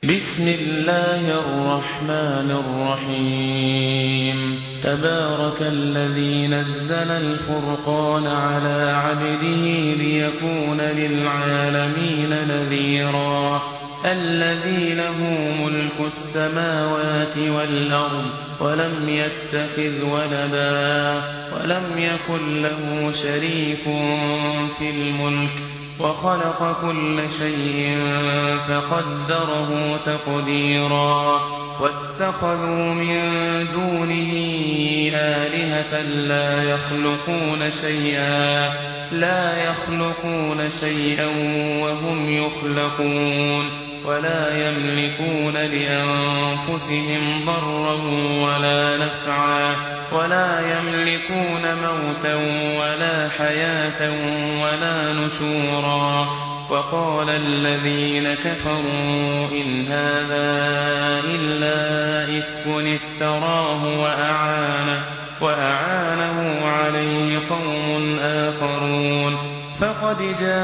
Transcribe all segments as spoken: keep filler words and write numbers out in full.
بسم الله الرحمن الرحيم تبارك الذي نزل الفرقان على عبده ليكون للعالمين نذيرا الذي له ملك السماوات والأرض ولم يتخذ ولدا ولم يكن له شريك في الملك وخلق كل شيء فقدره تقديرا واتخذوا من دونه آلهة لا يخلقون شيئا لا يخلقون شيئا وهم يخلقون ولا يملكون لأنفسهم ضرا ولا نفعا ولا يملكون موتا ولا حياة ولا نشورا وقال الذين كفروا إن هذا إلا إفك افتراه وأعانه, وأعانه عليه قوم آخرون فقد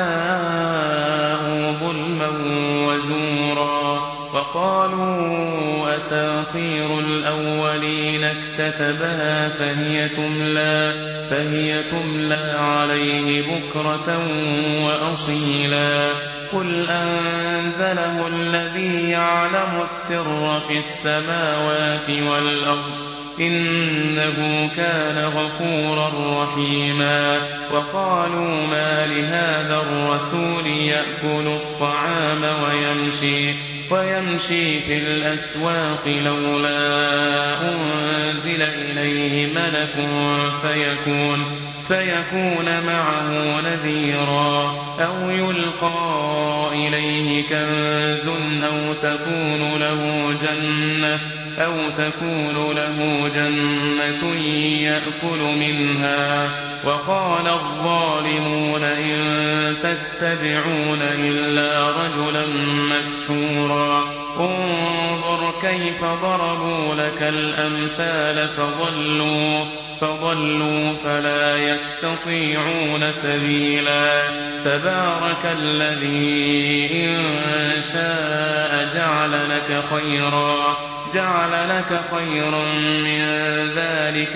جاءوا ظلما وزورا وقالوا أساطير الأولين اكتتبها فهي تملى, فهي تملى عليه بكرة وأصيلا قل أنزله الذي يعلم السر في السماوات والأرض إنه كان غفورا رحيما وقالوا ما لهذا الرسول يأكل الطعام ويمشي, ويمشي في الأسواق لولا أنزل إليه ملك فيكون, فيكون معه نذيرا أو يلقى إليه كنز أو تكون له جنة أو تكون له جنة يأكل منها وقال الظالمون إن تتبعون إلا رجلا مسحورا انظر كيف ضربوا لك الأمثال فضلوا, فضلوا فلا يستطيعون سبيلا تبارك الذي إن شاء جعل لك خيرا جعل لك خيرا من ذلك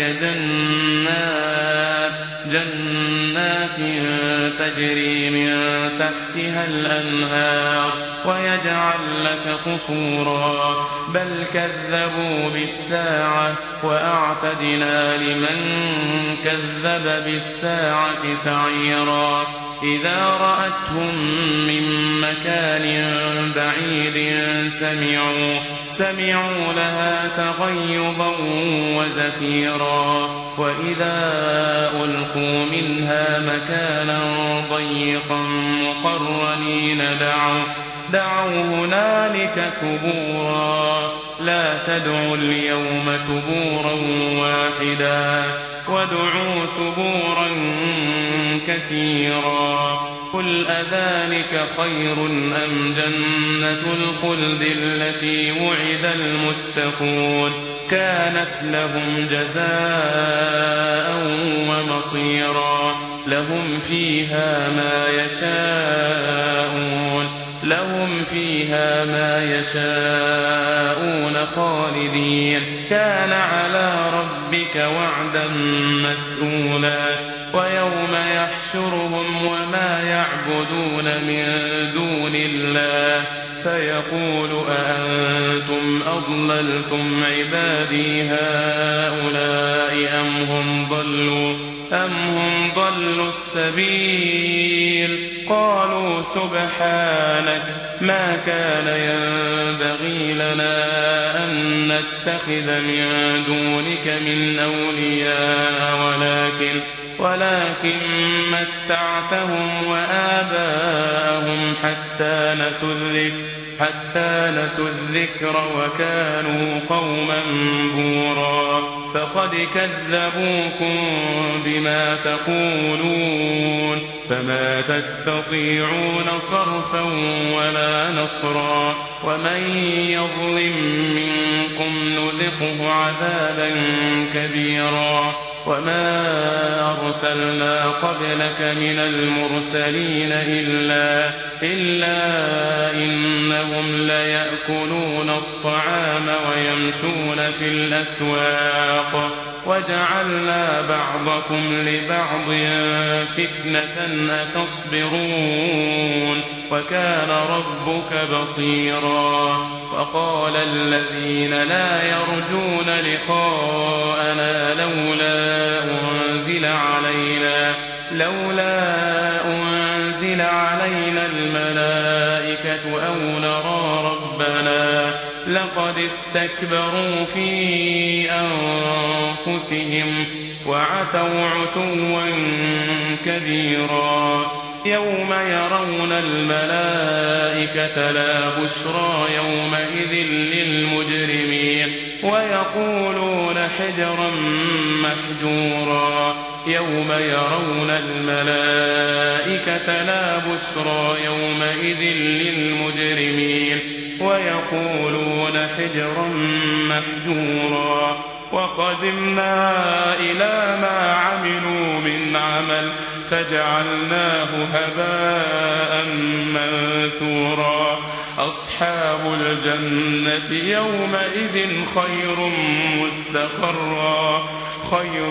جنات جنات تجري من تحتها الأنهار ويجعل لك قصورا بل كذبوا بالساعة وأعتدنا لمن كذب بالساعة سعيرا إذا رأتهم من مكان بعيد سمعوا, سمعوا لها تغيظا وزفيرا وإذا ألقوا منها مكانا ضيقا مقرنين دعوا, دعوا هنالك ثبورا لا تدعوا اليوم ثبورا واحدا وادعوا ثبورا كثيرا قل أذلك خير أم جنة الخلد التي وعد المتقون كانت لهم جزاء ومصيرا لهم فيها ما يشاءون لهم فيها ما يشاءون خالدين كان على ربك وعدا مسئولا ويوم يحشرهم وما يعبدون من دون الله فيقول أأنتم أضللتم عبادي هؤلاء أم هم ضلوا, أم هم ضلوا السبيل قالوا سبحانك ما كان ينبغي لنا أن نتخذ من دونك من أولياء ولكن ولكن متعتهم وآباءهم حتى نسوا الذكر حتى نسوا الذكر وكانوا قوما بورا فقد كذبوكم بما تقولون فما تستطيعون صرفا ولا نصرا ومن يظلم منكم نذقه عذابا كبيرا وما أرسلنا قبلك من المرسلين إلا, إلا إنهم ليأكلون الطعام ويمشون في الأسواق وجعلنا بعضكم لبعض فتنة أتصبرون وكان ربك بصيرا. وقال الذين لا يرجون لقاءنا لولا أنزل علينا لولا أنزل علينا الملائكة أو نرى ربنا لقد استكبروا في أنفسهم وعتوا عتوا كبيرا. يوم يرون الملائكة لا بشرى يومئذ للمجرمين ويقولون حجرا محجورا. يوم يرون الملائكة لا بشرى يومئذ للمجرمين ويقولون حجرا محجورا. وقدمنا إلى ما عملوا من عمل فجعلناه هباء منثورا. أصحاب الجنة يومئذ خير مستقرا خير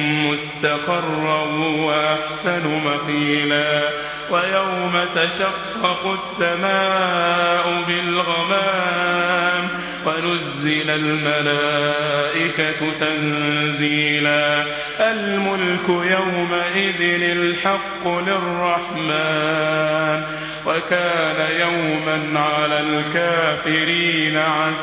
مستقرا وأحسن مقيلا. ويوم تشقق السماء بالغمام ونزل الملائكة تنزيلا. الملك يومئذ الحق للرحمن وكان يوما على الكافرين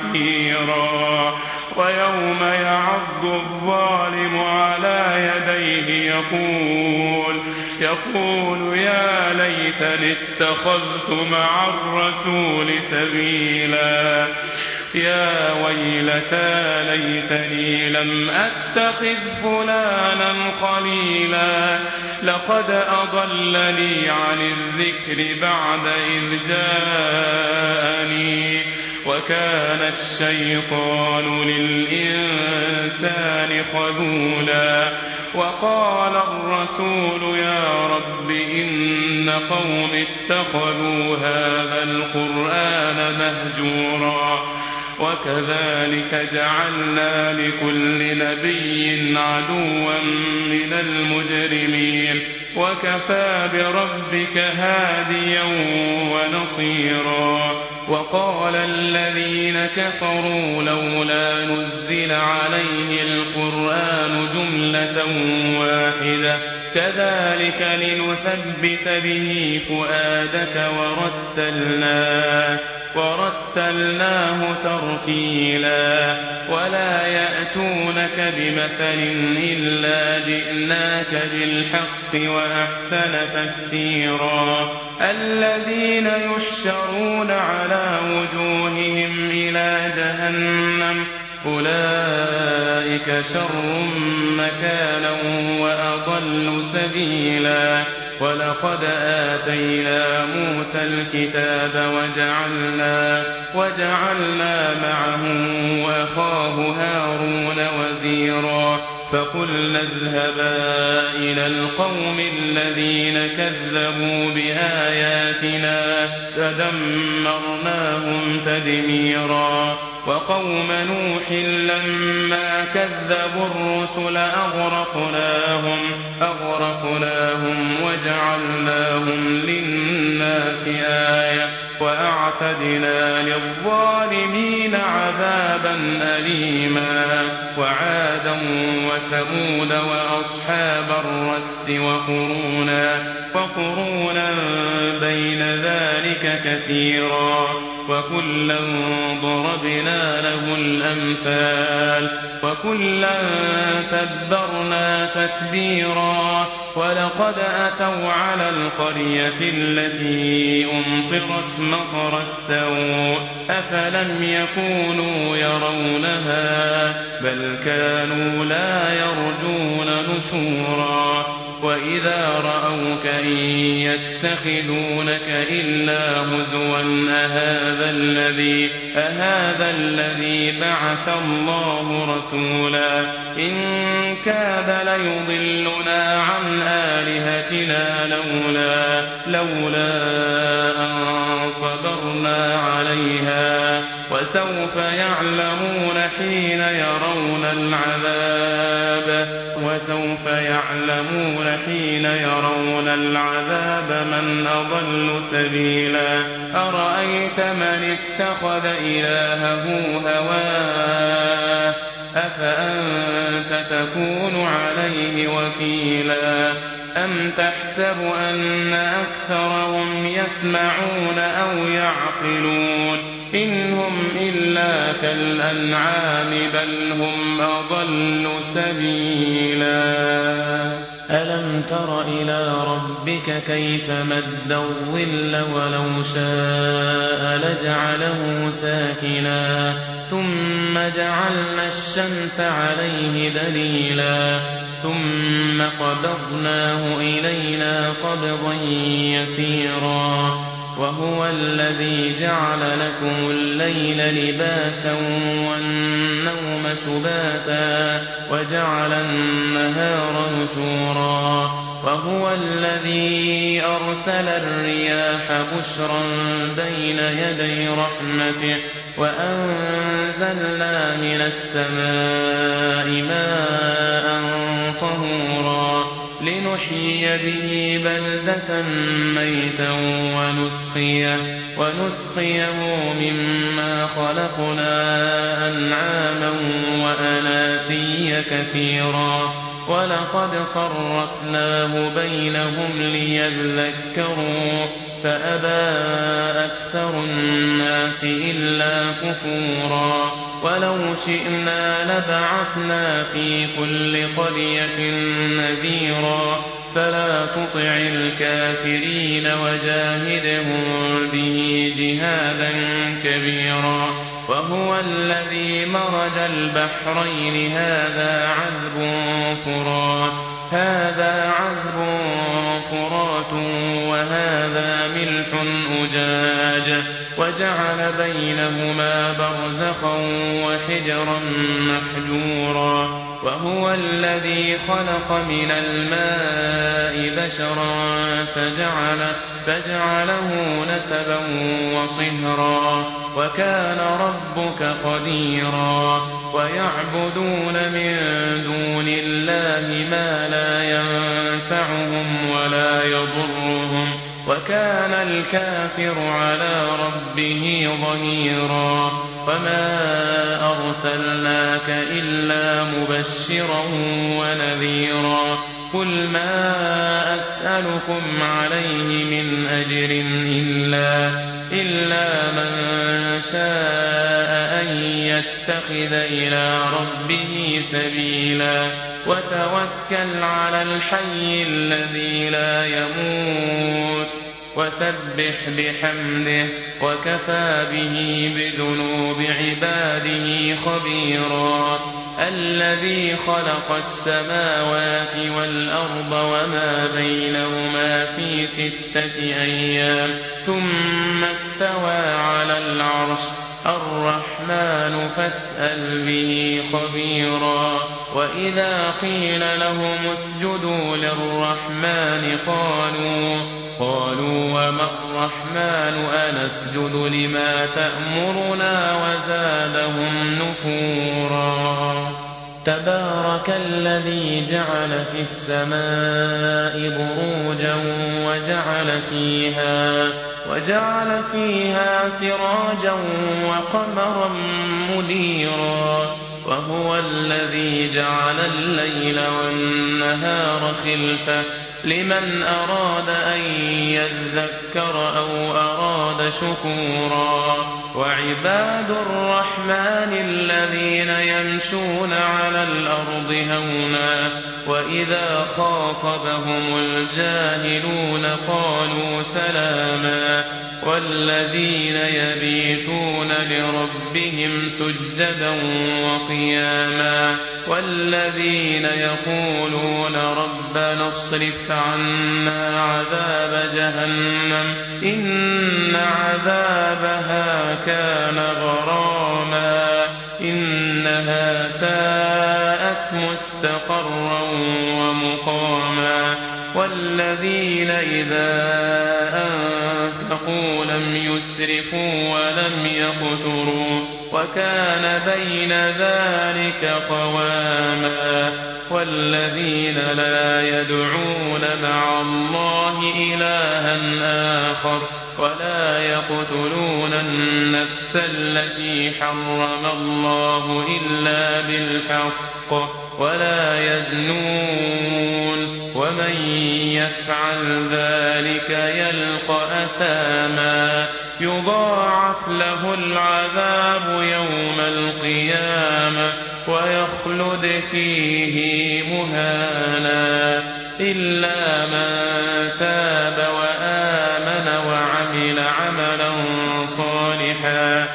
عسيرا. ويوم يعض الظالم على يديه يقول يقول يا ليتني اتخذت مع الرسول سبيلا. يا ويلتى ليتني لم أتخذ فلانا خليلا لقد أضلني عن الذكر بعد إذ جاءني وكان الشيطان للإنسان خذولا. وقال الرسول يا رب إن قوم اتخذوا هذا القرآن مهجورا. وكذلك جعلنا لكل نبي عدوا من المجرمين وكفى بربك هاديا ونصيرا. وقال الذين كفروا لولا نزل عليه القرآن جملة واحدة كذلك لنثبت به فؤادك ورتلناه ورتلناه ترتيلا. ولا يأتونك بمثل إلا جئناك بالحق وأحسن تفسيرا. الذين يحشرون على وجوههم إلى جهنم أولئك شر مكانا وأضل سبيلا. ولقد آتينا موسى الكتاب وجعلنا, وجعلنا معه وأخاه هارون وزيرا. فقلنا اذهبا إلى القوم الذين كذبوا بآياتنا فدمرناهم تدميرا. وقوم نوح لما كذبوا الرسل أغرقناهم, أغرقناهم وجعلناهم للناس آية وأعتدنا للظالمين عذابا أليما. وعادا وثمود وأصحاب الرس وقرونا, وقرونا بين ذلك كثيرا. وكلا ضربنا له الأمثال وكلا تبرنا تتبيرا. ولقد أتوا على القرية التي أمطرت مطر السوء أفلم يكونوا يرونها بل كانوا لا يرجون نشورا. وإذا رأوك إن يتخذونك إلا هزوا أهذا الذي أهذا الذي بعث الله رسولا إن كاد ليضلنا عن آلهتنا لولا لولا أن صبرنا عليها وسوف يعلمون حين يرون العذاب وسوف يعلمون حين يرون العذاب من أضل سبيلا أرأيت من اتخذ إلهه هواه أفأنت تكون عليه وكيلا أم تحسب أن أكثرهم يسمعون أو يعقلون إن هم إلا كالأنعام بل هم أضل سبيلا ألم تر إلى ربك كيف مد الظل ولو شاء لجعله ساكنا ثم جعلنا الشمس عليه دليلا ثم قبضناه إلينا قبضا يسيرا وهو الذي جعل لكم الليل لباسا والنوم سباتا وجعل النهار نشورا وهو الذي أرسل الرياح بشرا بين يدي رحمته وأنزلنا من السماء ماء طهورا لنحيي به بلدة ميتا ونسقيه, ونسقيه مما خلقنا أنعاما وأناسيا كثيرا ولقد صرفناه بينهم ليذكروا فأبى أكثر الناس إلا كفورا ولو شئنا لبعثنا في كل قرية نذيرا فلا تطع الكافرين وجاهدهم به جهادا كبيرا وهو الذي مرج البحرين هذا عذب فرات هذا عذب فرات وهذا ملح أجاج وجعل بينهما برزخا وحجرا محجورا وهو الذي خلق من الماء بشرا فجعل فجعله نسبا وصهرا وكان ربك قديرا ويعبدون من دون الله ما لا ينفعهم ولا يضرهم وكان الكافر على ربه ظهيرا وما أرسلناك إلا مبشرا ونذيرا قل ما أسألكم عليه من أجر إلا, إلا من شاء أن يتخذ إلى ربه سبيلا وتوكل على الحي الذي لا يموت وسبح بحمده وكفى به بذنوب عباده خبيرا الذي خلق السماوات والأرض وما بينهما في ستة أيام ثم استوى على العرش الرحمن فاسأل به خبيرا وإذا قيل لهم اسجدوا للرحمن قالوا قالوا وما الرحمن أنسجد لما تأمرنا وزادهم نفورا تبارك الذي جعل في السماء بروجا وجعل فيها وجعل فيها سراجا وقمرا منيرا وهو الذي جعل الليل والنهار خلفة لمن أراد أن يذكر أو أراد شكورا وعباد الرحمن الذين يمشون على الأرض هونا وإذا خاطبهم الجاهلون قالوا سلاما والذين يبيتون لربهم سجدا وقياما والذين يقولون ربنا اصرف عنا عذاب جهنم إن عذابها كان غراما إنها ساءت مستقرا ومقاما والذين إذا أنفقوا لم يسرفوا ولم يقتروا وكان بين ذلك قواما والذين لا يدعون مع الله إلها آخر ولا يقتلون النفس التي حرم الله إلا بالحق ولا يزنون ومن يفعل ذلك يلقى أثاما يضاعف له العذاب يوم القيامة ويخلد فيه مهانا إلا من تاب وآمن وعمل عملا صالحا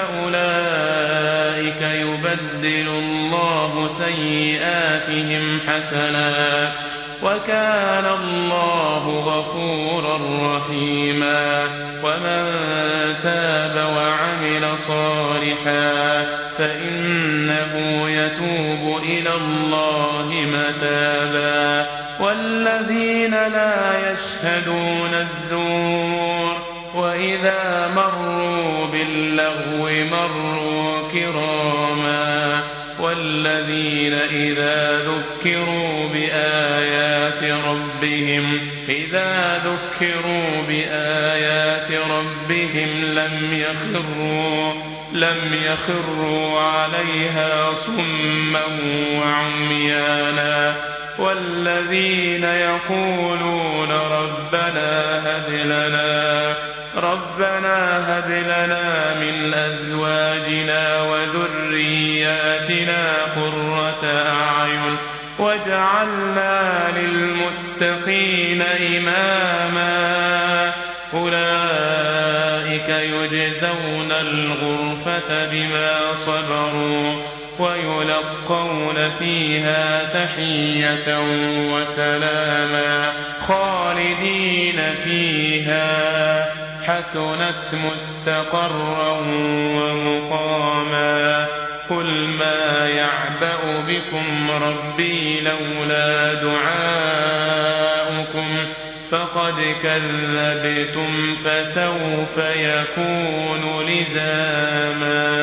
فأولئك يبدل الله سيئاتهم حسنات وكان الله غفورا رحيما ومن تاب وعمل صالحا فإنه يتوب إلى الله متابا والذين لا يشهدون الزور وإذا مروا باللغو مروا كراما والذين إذا ذكروا بآيات ربهم إذا ذكروا بآيات ربهم لم يخروا لم يخروا عليها صما وعميانا والذين يقولون ربنا هب لنا ربنا هب لنا من أزواجنا وذرياتنا قرة أعين واجعلنا للمتقين إماما أولئك يجزون الغرفة بما صبروا ويلقون فيها تحية وسلاما خالدين فيها حسنت مستقرا ومقاما قل ما يعبأ بكم ربي لولا دعاؤكم فقد كذبتم فسوف يكون لزاما